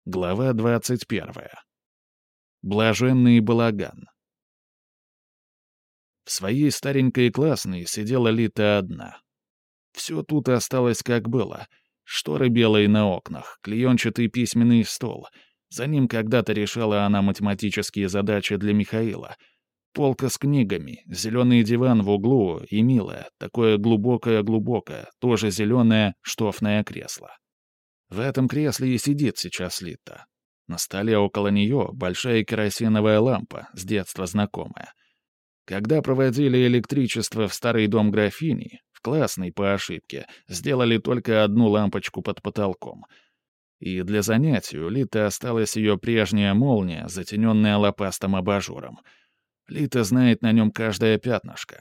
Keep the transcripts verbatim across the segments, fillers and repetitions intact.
Глава двадцать первая. Блаженный балаган. В своей старенькой классной сидела Лита одна. Все тут осталось как было. Шторы белые на окнах, клеенчатый письменный стол. За ним когда-то решала она математические задачи для Михаила. Полка с книгами, зеленый диван в углу и милое, такое глубокое-глубокое, тоже зеленое штофное кресло. В этом кресле и сидит сейчас Лита. На столе около нее большая керосиновая лампа, с детства знакомая. Когда проводили электричество в старый дом графини, в классной по ошибке, сделали только одну лампочку под потолком. И для занятий у Литы осталась ее прежняя молния, затененная лопастым абажуром. Лита знает на нем каждое пятнышко.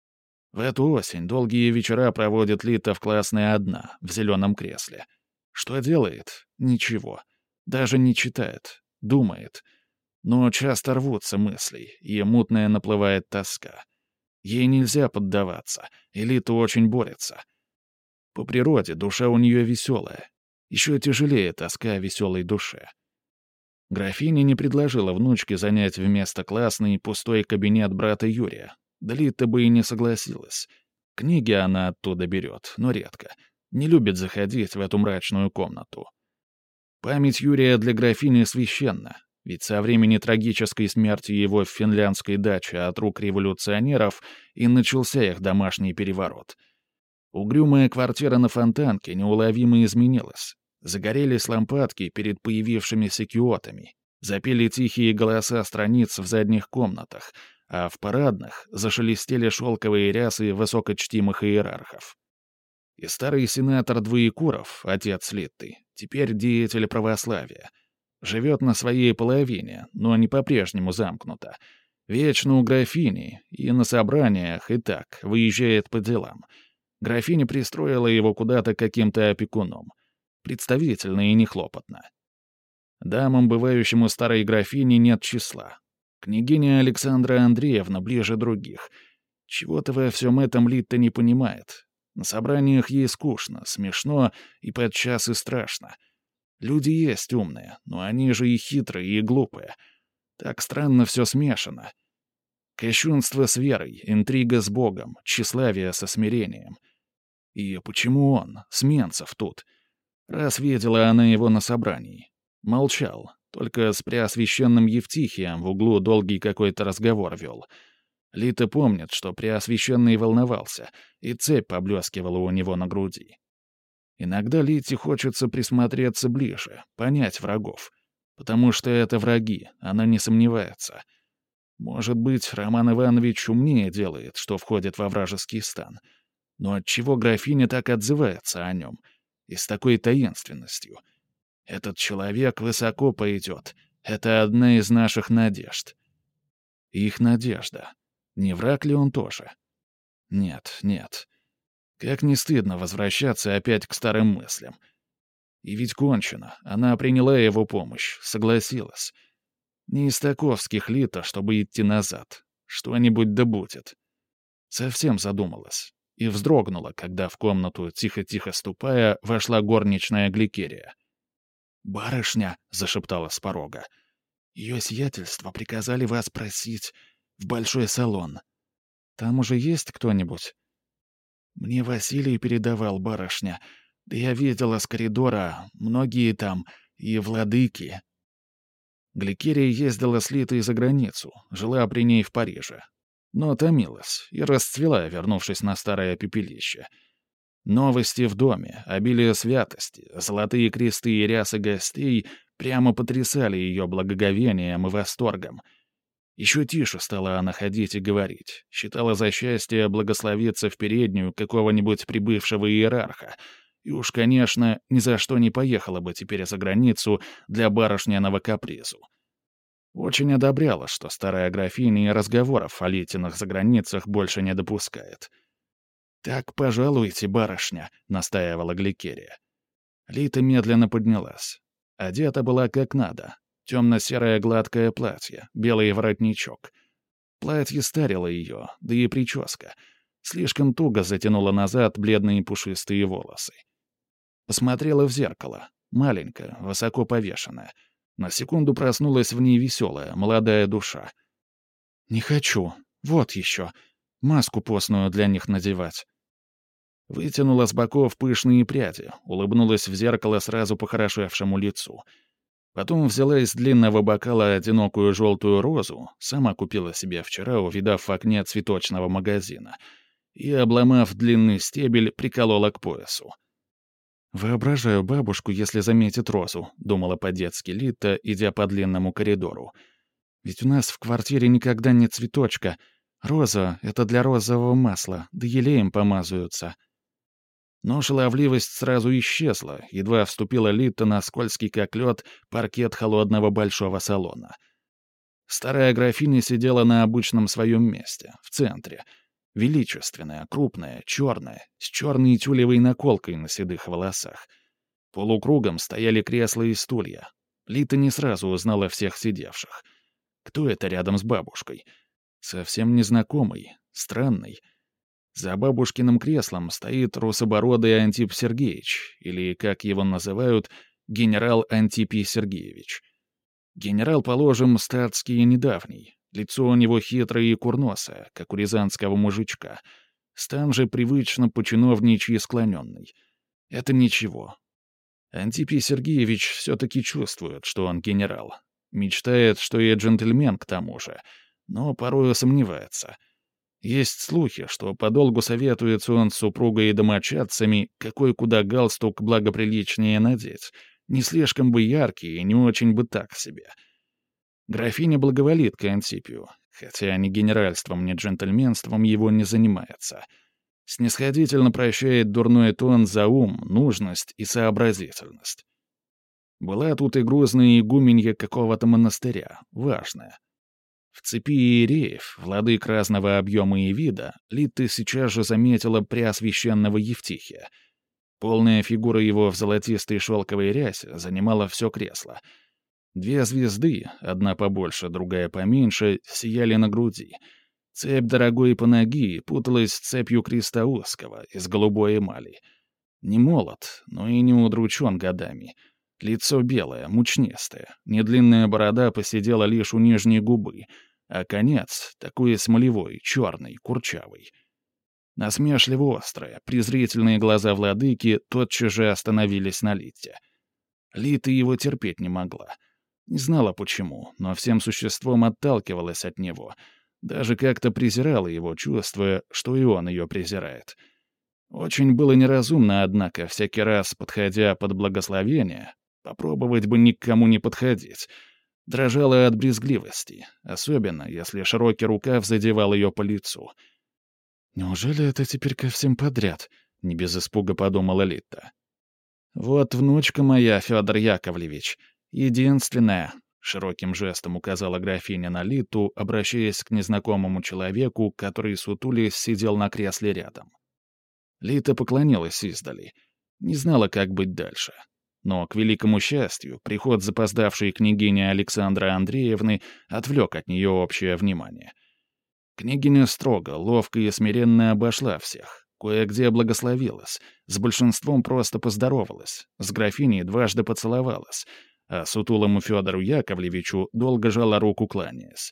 В эту осень долгие вечера проводит Лита в классной одна, в зеленом кресле. Что делает? Ничего. Даже не читает. Думает. Но часто рвутся мысли, и мутная наплывает тоска. Ей нельзя поддаваться, и Лита очень борется. По природе душа у нее веселая. Еще тяжелее тоска о веселой душе. Графиня не предложила внучке занять вместо классной пустой кабинет брата Юрия. Да Лита бы и не согласилась. Книги она оттуда берет, но редко. Не любит заходить в эту мрачную комнату. Память Юрия для графини священна, ведь со времени трагической смерти его в финляндской даче от рук революционеров и начался их домашний переворот. Угрюмая квартира на Фонтанке неуловимо изменилась. Загорелись лампадки перед появившимися киотами, запели тихие голоса страниц в задних комнатах, а в парадных зашелестели шелковые рясы высокочтимых иерархов. И старый сенатор Двоекуров, отец Литты, теперь деятель православия. Живет на своей половине, но не по-прежнему замкнуто. Вечно у графини, и на собраниях, и так, выезжает по делам. Графиня пристроила его куда-то каким-то опекуном. Представительно и нехлопотно. Дамам, бывающим у старой графини, нет числа. Княгиня Александра Андреевна ближе других. Чего-то во всем этом Литта не понимает. На собраниях ей скучно, смешно и подчас и страшно. Люди есть умные, но они же и хитрые, и глупые. Так странно все смешано. Кощунство с верой, интрига с Богом, тщеславие со смирением. И почему он, Сменцев, тут? Раз видела она его на собрании. Молчал, только с преосвященным Евтихием в углу долгий какой-то разговор вел. Лита помнит, что Преосвященный волновался, и цепь поблескивала у него на груди. Иногда Лите хочется присмотреться ближе, понять врагов. Потому что это враги, она не сомневается. Может быть, Роман Иванович умнее делает, что входит во вражеский стан. Но отчего графиня так отзывается о нем? И с такой таинственностью. Этот человек высоко пойдет. Это одна из наших надежд. Их надежда. Не враг ли он тоже? Нет, нет. Как не стыдно возвращаться опять к старым мыслям. И ведь кончено. Она приняла его помощь, согласилась. Не из таковских Лита, чтобы идти назад. Что-нибудь да будет. Совсем задумалась. И вздрогнула, когда в комнату, тихо-тихо ступая, вошла горничная Гликерия. «Барышня», — зашептала с порога, — «ее сиятельство приказали вас просить в большой салон. Там уже есть кто-нибудь?» «Мне Василий передавал, барышня. Да я видела с коридора, многие там, и владыки». Гликерия ездила с Литой за границу, жила при ней в Париже. Но томилась и расцвела, вернувшись на старое пепелище. Новости в доме, обилие святости, золотые кресты и рясы гостей прямо потрясали ее благоговением и восторгом. Еще тише стала она ходить и говорить, считала за счастье благословиться в переднюю какого-нибудь прибывшего иерарха, и уж, конечно, ни за что не поехала бы теперь за границу для барышняного капризу. Очень одобряла, что старая графиня разговоров о Литиных заграницах больше не допускает. «Так, пожалуйте, барышня», — настаивала Гликерия. Лита медленно поднялась. Одета была как надо. Темно-серое гладкое платье, белый воротничок. Платье старило ее, да и прическа. Слишком туго затянула назад бледные пушистые волосы. Посмотрела в зеркало. Маленькая, высоко повешенная. На секунду проснулась в ней веселая, молодая душа. «Не хочу. Вот еще. Маску постную для них надевать». Вытянула с боков пышные пряди, улыбнулась в зеркало сразу похорошевшему лицу. Потом взяла из длинного бокала одинокую желтую розу, сама купила себе вчера, увидав в окне цветочного магазина, и, обломав длинный стебель, приколола к поясу. «Воображаю бабушку, если заметит розу», — думала по-детски Лита, идя по длинному коридору. «Ведь у нас в квартире никогда нет цветочка. Роза — это для розового масла, да елеем помазываются». Но шаловливость сразу исчезла, едва вступила Лита на скользкий как лед паркет холодного большого салона. Старая графиня сидела на обычном своем месте, в центре. Величественная, крупная, черная, с черной тюлевой наколкой на седых волосах. Полукругом стояли кресла и стулья. Лита не сразу узнала всех сидевших. Кто это рядом с бабушкой? Совсем незнакомый, странный. За бабушкиным креслом стоит русобородый Антип Сергеевич, или, как его называют, генерал Антипий Сергеевич. Генерал, положим, статский и недавний. Лицо у него хитрое и курносое, как у рязанского мужичка. Стан же привычно по-чиновничьи склоненный. Это ничего. Антипий Сергеевич все-таки чувствует, что он генерал. Мечтает, что и джентльмен к тому же, но порою сомневается. Есть слухи, что подолгу советуется он с супругой и домочадцами, какой куда галстук благоприличнее надеть. Не слишком бы яркий и не очень бы так себе. Графиня благоволит к Антипию, хотя ни генеральством, ни джентльменством его не занимается. Снисходительно прощает дурной тон за ум, нужность и сообразительность. Была тут и грузная игуменья какого-то монастыря, важная. В цепи иереев, владык разного объема и вида, Лита сейчас же заметила преосвященного Евтихия. Полная фигура его в золотистой шелковой рясе занимала все кресло. Две звезды, одна побольше, другая поменьше, сияли на груди. Цепь дорогой панаги путалась с цепью креста узкого из голубой эмали. Не молод, но и не удручен годами. Лицо белое, мучнистое, недлинная борода посидела лишь у нижней губы, а конец такой смолевой, черный, курчавый. Насмешливо острые, презрительные глаза владыки тотчас же остановились на Лите. Лита его терпеть не могла. Не знала почему, но всем существом отталкивалась от него. Даже как-то презирала его, чувствуя, что и он ее презирает. Очень было неразумно, однако, всякий раз, подходя под благословение, попробовать бы ни к кому не подходить. Дрожала от брезгливости, особенно, если широкий рукав задевал ее по лицу. «Неужели это теперь ко всем подряд?» — не без испуга подумала Лита. «Вот внучка моя, Федор Яковлевич, единственная», — широким жестом указала графиня на Литу, обращаясь к незнакомому человеку, который, сутулясь, сидел на кресле рядом. Лита поклонилась издали. Не знала, как быть дальше. Но, к великому счастью, приход запоздавшей княгини Александры Андреевны отвлек от нее общее внимание. Княгиня строго, ловко и смиренно обошла всех, кое-где благословилась, с большинством просто поздоровалась, с графиней дважды поцеловалась, а сутулому Федору Яковлевичу долго жала руку, кланяясь.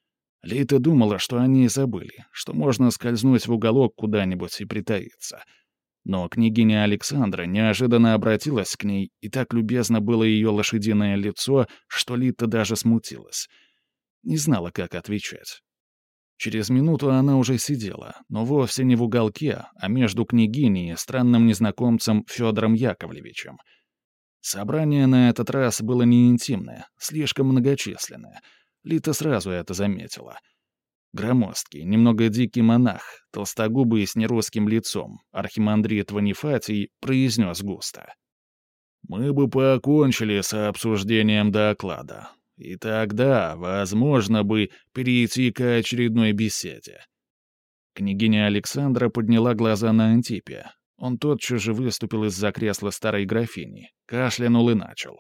Лита думала, что они и забыли, что можно скользнуть в уголок куда-нибудь и притаиться. Но княгиня Александра неожиданно обратилась к ней, и так любезно было ее лошадиное лицо, что Лита даже смутилась. Не знала, как отвечать. Через минуту она уже сидела, но вовсе не в уголке, а между княгиней и странным незнакомцем Федором Яковлевичем. Собрание на этот раз было не интимное, слишком многочисленное. Лита сразу это заметила. Громоздкий, немного дикий монах, толстогубый с нерусским лицом, архимандрит Ванифатий, произнес густо. «Мы бы покончили с обсуждением доклада. И тогда, возможно, бы перейти к очередной беседе». Княгиня Александра подняла глаза на Антипия. Он тотчас же выступил из-за кресла старой графини, кашлянул и начал.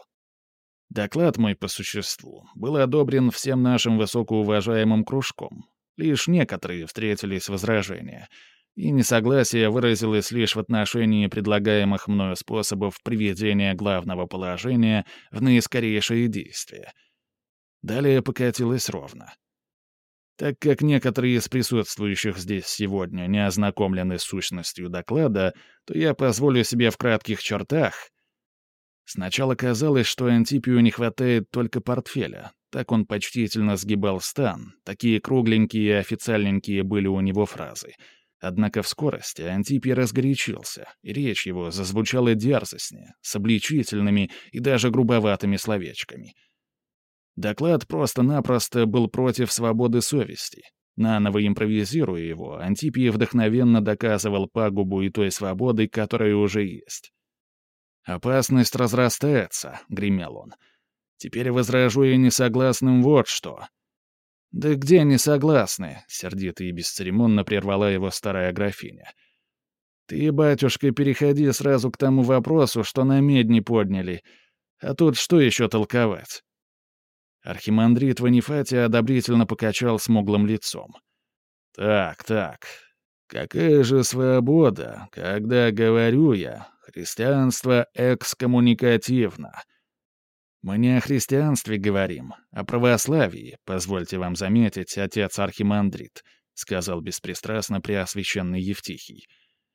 «Доклад мой по существу был одобрен всем нашим высокоуважаемым кружком. Лишь некоторые встретились возражения. и несогласие выразилось лишь в отношении предлагаемых мною способов приведения главного положения в наискорейшее действие. Далее покатилось ровно. Так как некоторые из присутствующих здесь сегодня не ознакомлены с сущностью доклада, то я позволю себе в кратких чертах. Сначала казалось, что Антипию не хватает только портфеля. Так он почтительно сгибал стан, такие кругленькие и официальненькие были у него фразы. Однако в скорости Антипий разгорячился, и речь его зазвучала дерзостнее, с обличительными и даже грубоватыми словечками. Доклад просто-напросто был против свободы совести. Наново импровизируя его, Антипий вдохновенно доказывал пагубу и той свободы, которая уже есть. «Опасность разрастается», — гремел он. «Теперь возражу я несогласным вот что». «Да где несогласны?» — сердито и бесцеремонно прервала его старая графиня. «Ты, батюшка, переходи сразу к тому вопросу, что на медни подняли. А тут что еще толковать?» Архимандрит Ванифатий одобрительно покачал смуглым лицом. «Так, так. Какая же свобода, когда, говорю я, христианство экскоммуникативно. Мы не о христианстве говорим, а православии, позвольте вам заметить, отец Архимандрит», — сказал беспристрастно преосвященный Евтихий.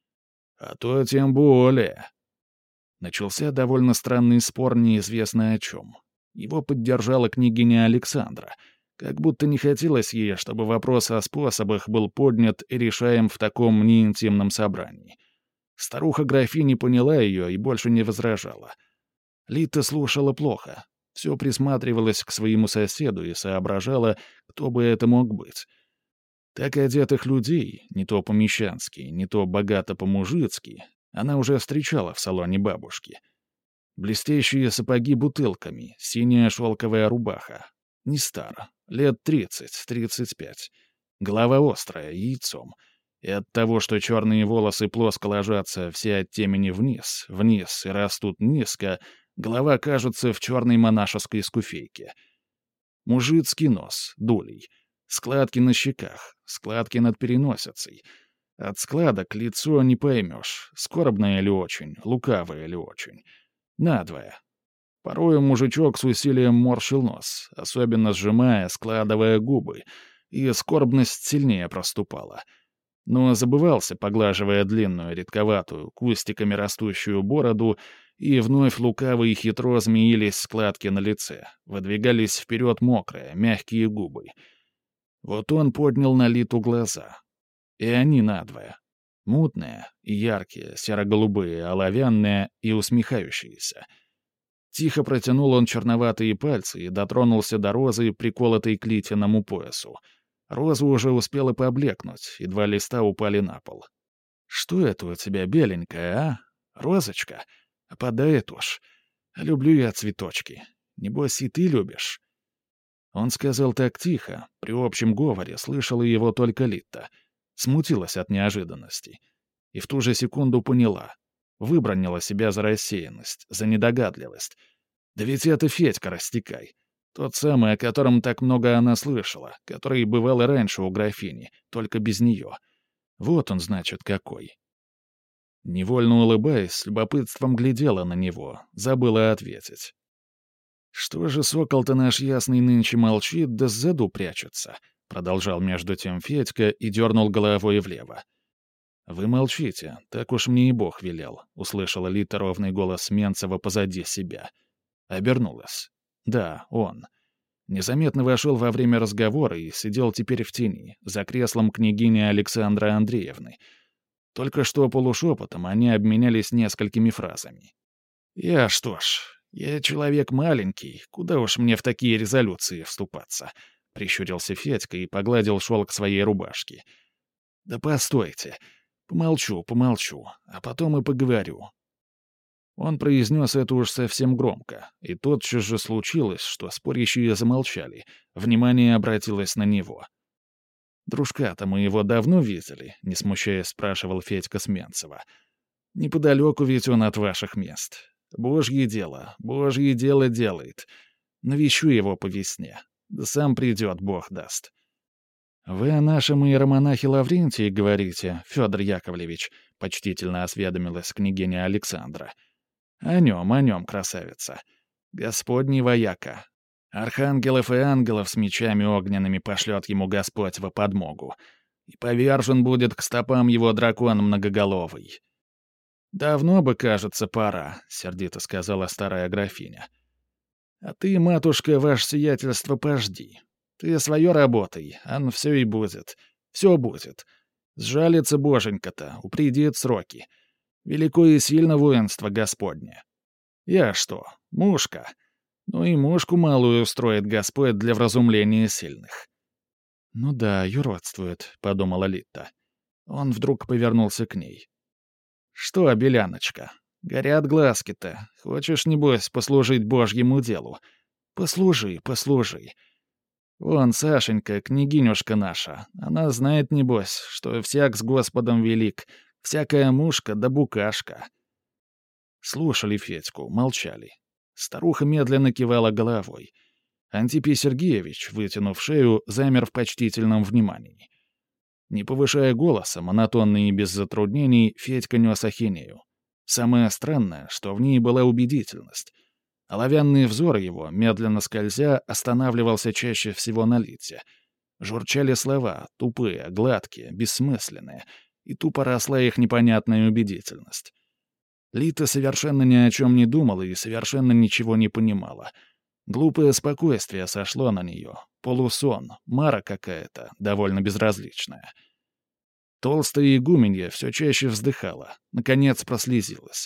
«А то тем более». Начался довольно странный спор неизвестно о чем. Его поддержала княгиня Александра, как будто не хотелось ей, чтобы вопрос о способах был поднят и решаем в таком неинтимном собрании. Старуха-графиня поняла ее и больше не возражала. Лита слушала плохо, все присматривалась к своему соседу и соображала, кто бы это мог быть. Так одетых людей, не то по-мещански, не то богато по-мужицки, она уже встречала в салоне бабушки. Блестящие сапоги бутылками, синяя шелковая рубаха. Не стар, лет тридцать-тридцать пять. Голова острая, яйцом. И от того, что черные волосы плоско ложатся все от темени вниз, вниз и растут низко, голова кажется в черной монашеской скуфейке. Мужицкий нос, дулей. Складки на щеках, складки над переносицей. От складок лицо не поймешь, скорбное ли очень, лукавое ли очень. Надвое. Порою мужичок с усилием морщил нос, особенно сжимая, складывая губы, и скорбность сильнее проступала. Но забывался, поглаживая длинную, редковатую, кустиками растущую бороду, и вновь лукаво и хитро змеились складки на лице, выдвигались вперед мокрые, мягкие губы. Вот он поднял на Литу глаза. И они надвое. Мутные и яркие, серо-голубые, оловянные и усмехающиеся. Тихо протянул он черноватые пальцы и дотронулся до розы, приколотой к Литиному поясу. Роза уже успела поблекнуть, и два листа упали на пол. «Что это у тебя беленькая, а? Розочка? Опадает уж. Люблю я цветочки. Небось, и ты любишь». Он сказал так тихо, при общем говоре слышала его только Лита. Смутилась от неожиданности. И в ту же секунду поняла. Выбронила себя за рассеянность, за недогадливость. Да ведь это Федька Растекай. Тот самый, о котором так много она слышала, который бывал и раньше у графини, только без нее. Вот он, значит, какой. Невольно улыбаясь, с любопытством глядела на него, забыла ответить. «Что же сокол-то наш ясный нынче молчит, да сзаду прячется?» Продолжал между тем Федька и дернул головой влево. «Вы молчите, так уж мне и Бог велел», — услышала Лита ровный голос Менцева позади себя. Обернулась. Да, он. Незаметно вошел во время разговора и сидел теперь в тени, за креслом княгини Александры Андреевны. Только что полушепотом они обменялись несколькими фразами. «Я что ж, я человек маленький, куда уж мне в такие резолюции вступаться?» — прищурился Федька и погладил шелк своей рубашки. «Да постойте. Помолчу, помолчу, а потом и поговорю». Он произнес это уж совсем громко, и тотчас же случилось, что спорящие замолчали, внимание обратилось на него. «Дружка-то мы его давно видели?» — не смущаясь спрашивал Федька Сменцева. «Неподалеку ведь он от ваших мест. Божье дело, божье дело делает. Навещу его по весне. Да сам придет, Бог даст». «Вы о нашем иеромонахе Лаврентии говорите, Федор Яковлевич?» — почтительно осведомилась княгиня Александра. «О нем, о нем, красавица. Господний вояка. Архангелов и ангелов с мечами огненными пошлет ему Господь во подмогу. И повержен будет к стопам его дракон многоголовый». «Давно бы, кажется, пора», — сердито сказала старая графиня. «А ты, матушка, ваше сиятельство, пожди. Ты свое работай, ан все и будет. Все будет. Сжалится боженька-то, упредит сроки. Велико и сильно воинство Господне. Я что, мушка? Ну и мушку малую устроит Господь для вразумления сильных». «Ну да, юродствует», — подумала Литта. Он вдруг повернулся к ней. «Что, Беляночка, горят глазки-то. Хочешь, небось, послужить Божьему делу? Послужи, послужи. Вон Сашенька, княгинюшка наша, она знает, небось, что всяк с Господом велик, всякая мушка да букашка». Слушали Федьку, молчали. Старуха медленно кивала головой. Антипий Сергеевич, вытянув шею, замер в почтительном внимании. Не повышая голоса, монотонно и без затруднений, Федька нес ахинею. Самое странное, что в ней была убедительность. Оловянный взор его, медленно скользя, останавливался чаще всего на Лите. Журчали слова, тупые, гладкие, бессмысленные, и тупо росла их непонятная убедительность. Лита совершенно ни о чем не думала и совершенно ничего не понимала. Глупое спокойствие сошло на нее, полусон, мара какая-то, довольно безразличная. Толстая игуменья все чаще вздыхала, наконец прослезилась.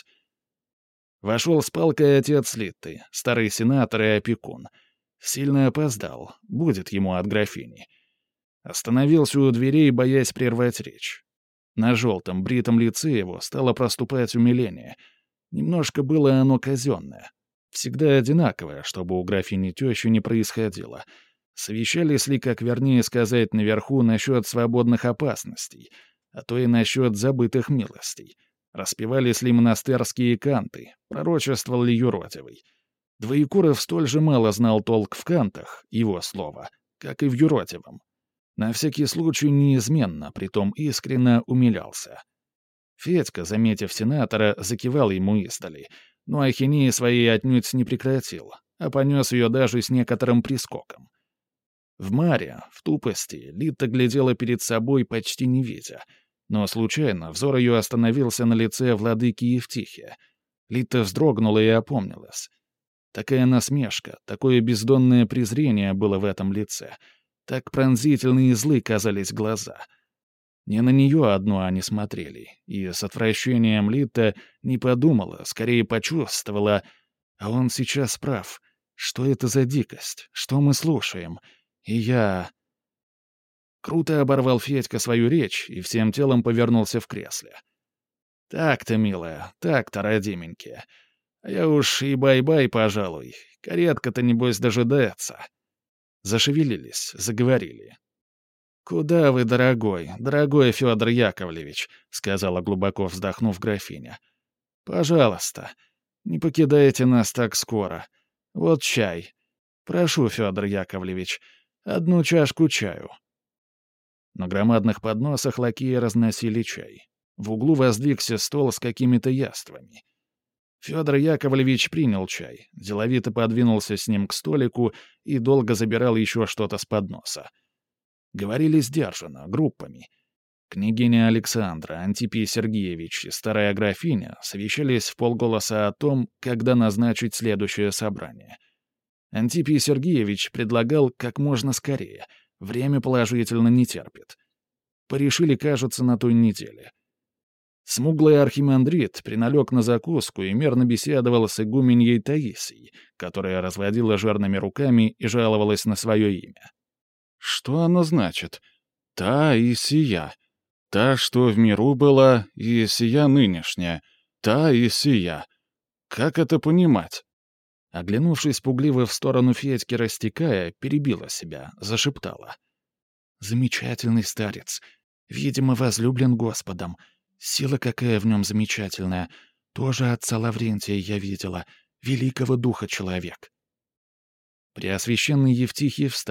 Вошел с палкой отец Литты, старый сенатор и опекун. Сильно опоздал, будет ему от графини. Остановился у дверей, боясь прервать речь. На желтом, бритом лице его стало проступать умиление. Немножко было оно казенное. Всегда одинаковое, чтобы у графини тещи не происходило. Совещались ли, как вернее сказать, наверху насчет свободных опасностей, а то и насчет забытых милостей. Распевались ли монастырские канты, пророчествовал ли юродивый. Двоекуров столь же мало знал толк в кантах, его слово, как и в юродивом. На всякий случай неизменно, притом искренно умилялся. Федька, заметив сенатора, закивал ему издали, но ахинеи своей отнюдь не прекратил, а понес ее даже с некоторым прискоком. В маре, в тупости, Лита глядела перед собой, почти не видя, но случайно взор ее остановился на лице владыки Евтихия. Лита вздрогнула и опомнилась. Такая насмешка, такое бездонное презрение было в этом лице. Так пронзительны и злы казались глаза. Не на нее одну они смотрели, и с отвращением Лита не подумала, скорее почувствовала. А он сейчас прав. Что это за дикость? Что мы слушаем? И я... Круто оборвал Федька свою речь и всем телом повернулся в кресле. «Так-то, милая, так-то, родименькие. А я уж и бай-бай, пожалуй. Каретка-то, небось, дожидается». Зашевелились, заговорили. «Куда вы, дорогой, дорогой Федор Яковлевич?» — сказала, глубоко вздохнув, графиня. «Пожалуйста, не покидайте нас так скоро. Вот чай. Прошу, Федор Яковлевич, одну чашку чаю». На громадных подносах лакеи разносили чай. В углу воздвигся стол с какими-то яствами. Федор Яковлевич принял чай, деловито подвинулся с ним к столику и долго забирал еще что-то с подноса. Говорили сдержанно, группами. Княгиня Александра, Антипий Сергеевич и старая графиня совещались вполголоса о том, когда назначить следующее собрание. Антипий Сергеевич предлагал как можно скорее, время положительно не терпит. Порешили, кажется, на той неделе. Смуглый архимандрит приналег на закуску и мирно беседовал с игуменьей Таисией, которая разводила жирными руками и жаловалась на свое имя. «Что оно значит? Та и сия. Та, что в миру была, и сия нынешняя. Та и сия. Как это понимать?» Оглянувшись пугливо в сторону Федьки, растекая, перебила себя, зашептала. «Замечательный старец. Видимо, возлюблен Господом. Сила какая в нем замечательная. Тоже отца Лаврентия я видела. Великого духа человек». Преосвященный Евтихий встал,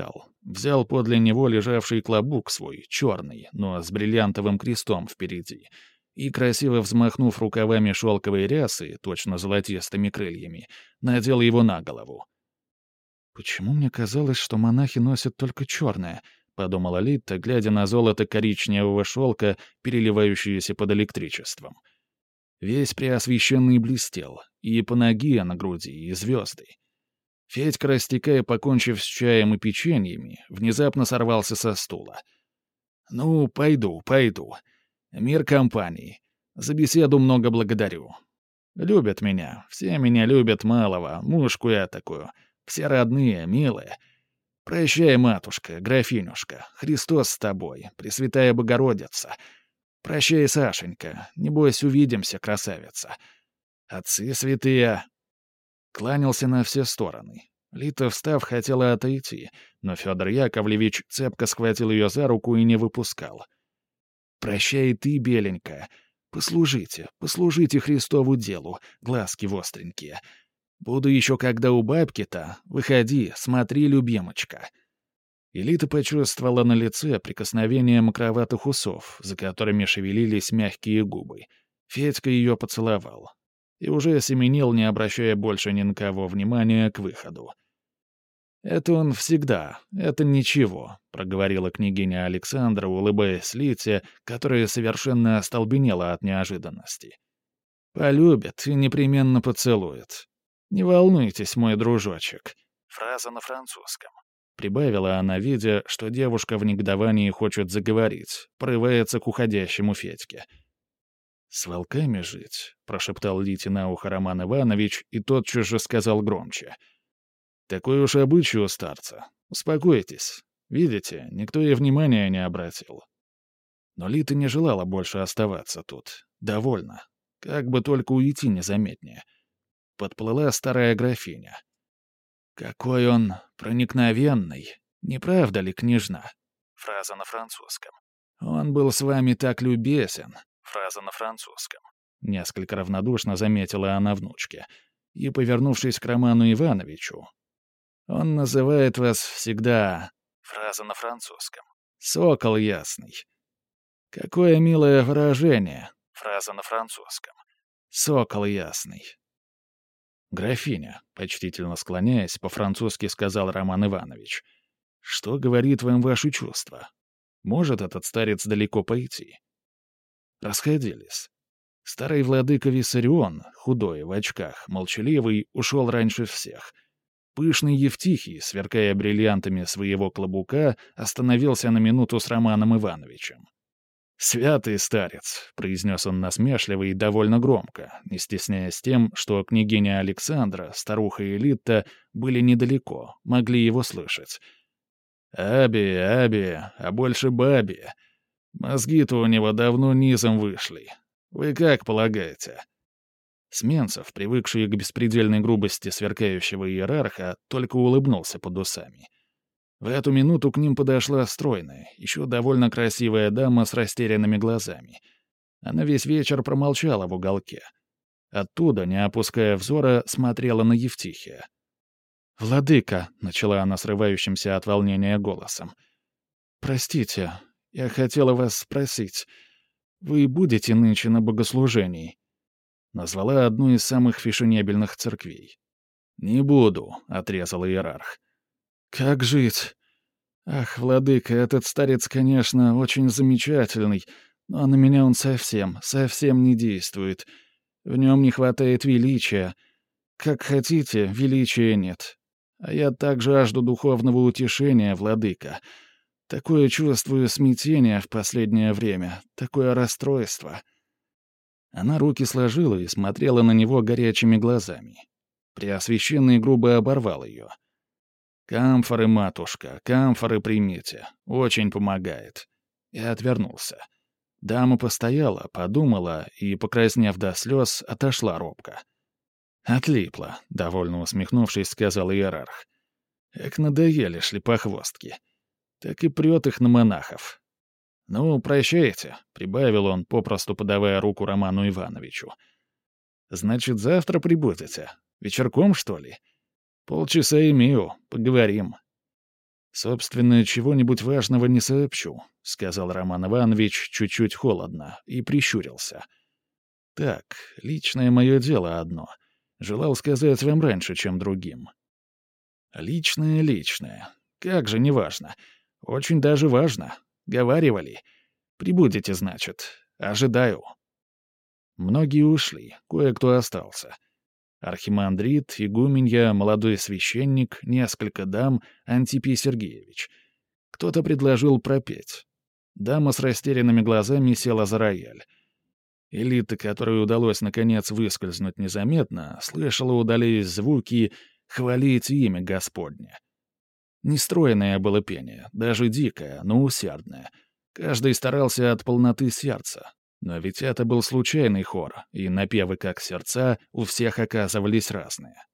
взял подле него лежавший клобук свой, черный, но с бриллиантовым крестом впереди, и, красиво взмахнув рукавами шелковой рясы, точно золотистыми крыльями, надел его на голову. «Почему мне казалось, что монахи носят только черное?» — подумала Литта, глядя на золото коричневого шелка, переливающееся под электричеством. Весь преосвященный блестел, и по ноге на груди, и звезды. Федька, растекая, покончив с чаем и печеньями, внезапно сорвался со стула. «Ну, пойду, пойду. Мир компании. За беседу много благодарю. Любят меня, все меня любят малого, мушку я такую. Все родные, милые. Прощай, матушка, графинюшка, Христос с тобой, Пресвятая Богородица. Прощай, Сашенька, небось увидимся, красавица. Отцы святые». Кланялся на все стороны. Лита, встав, хотела отойти, но Федор Яковлевич цепко схватил ее за руку и не выпускал. «Прощай ты, беленькая. Послужите, послужите Христову делу, глазки востренькие. Буду еще когда у бабки-то. Выходи, смотри, любимочка». Элита почувствовала на лице прикосновение мокроватых усов, за которыми шевелились мягкие губы. Федька ее поцеловал. И уже семенил, не обращая больше ни на кого внимания, к выходу. «Это он всегда, это ничего», — проговорила княгиня Александра, улыбаясь Лите, которая совершенно остолбенела от неожиданности. «Полюбит и непременно поцелует. Не волнуйтесь, мой дружочек». Фраза на французском. Прибавила она, видя, что девушка в негодовании хочет заговорить, порывается к уходящему Федьке. «С волками жить», — прошептал Лите на ухо Роман Иванович и тотчас же сказал громче. «Такой уж обычай у старца. Успокойтесь. Видите, никто и внимания не обратил». Но Лита не желала больше оставаться тут. Довольно. Как бы только уйти незаметнее. Подплыла старая графиня. «Какой он проникновенный! Не правда ли, княжна?» Фраза на французском. «Он был с вами так любезен». Фраза на французском. Несколько равнодушно заметила она внучке. И, повернувшись к Роману Ивановичу, «Он называет вас всегда...» Фраза на французском. «Сокол ясный». «Какое милое выражение!» Фраза на французском. «Сокол ясный». «Графиня», — почтительно склоняясь, по-французски сказал Роман Иванович, «что говорит вам ваши чувства? Может этот старец далеко пойти?» Расходились. Старый владыка Виссарион, худой, в очках, молчаливый, ушел раньше всех. Пышный Евтихий, сверкая бриллиантами своего клобука, остановился на минуту с Романом Ивановичем. «Святый старец», — произнес он насмешливо и довольно громко, не стесняясь тем, что княгиня Александра, старуха и Литта были недалеко, могли его слышать. «Аби, Аби, а больше Баби. Мозги-то у него давно низом вышли. Вы как полагаете?» Сменцев, привыкший к беспредельной грубости сверкающего иерарха, только улыбнулся под усами. В эту минуту к ним подошла стройная, еще довольно красивая дама с растерянными глазами. Она весь вечер промолчала в уголке. Оттуда, не опуская взора, смотрела на Евтихия. «Владыка», — начала она срывающимся от волнения голосом, — «простите, я хотела вас спросить, вы будете нынче на богослужении?» Назвала одну из самых фешенебельных церквей. «Не буду», — отрезал иерарх. «Как жить? Ах, владыка, этот старец, конечно, очень замечательный, но на меня он совсем, совсем не действует. В нем не хватает величия. Как хотите, величия нет. А я так жажду духовного утешения, владыка. Такое чувствую смятение в последнее время, такое расстройство». Она руки сложила и смотрела на него горячими глазами. Преосвященный грубо оборвал ее. «Камфоры, матушка, камфоры примите. Очень помогает». И отвернулся. Дама постояла, подумала и, покраснев до слез, отошла робко. «Отлипла», — довольно усмехнувшись, сказал иерарх. «Эк надоели шлепохвостки. Так и прет их на монахов». «Ну, прощайте», — прибавил он, попросту подавая руку Роману Ивановичу. «Значит, завтра прибудете? Вечерком, что ли? Полчаса имею, поговорим». «Собственно, чего-нибудь важного не сообщу», — сказал Роман Иванович чуть-чуть холодно и прищурился. «Так, личное мое дело одно. Желал сказать вам раньше, чем другим». «Личное, личное. Как же, неважно. Очень даже важно. Говаривали. Прибудете, значит. Ожидаю». Многие ушли, кое-кто остался. Архимандрит, игуменья, молодой священник, несколько дам, Антипий Сергеевич. Кто-то предложил пропеть. Дама с растерянными глазами села за рояль. Элита, которой удалось наконец выскользнуть незаметно, слышала удались звуки «хвалить имя Господне». Нестройное было пение, даже дикое, но усердное. Каждый старался от полноты сердца. Но ведь это был случайный хор, и напевы как сердца у всех оказывались разные.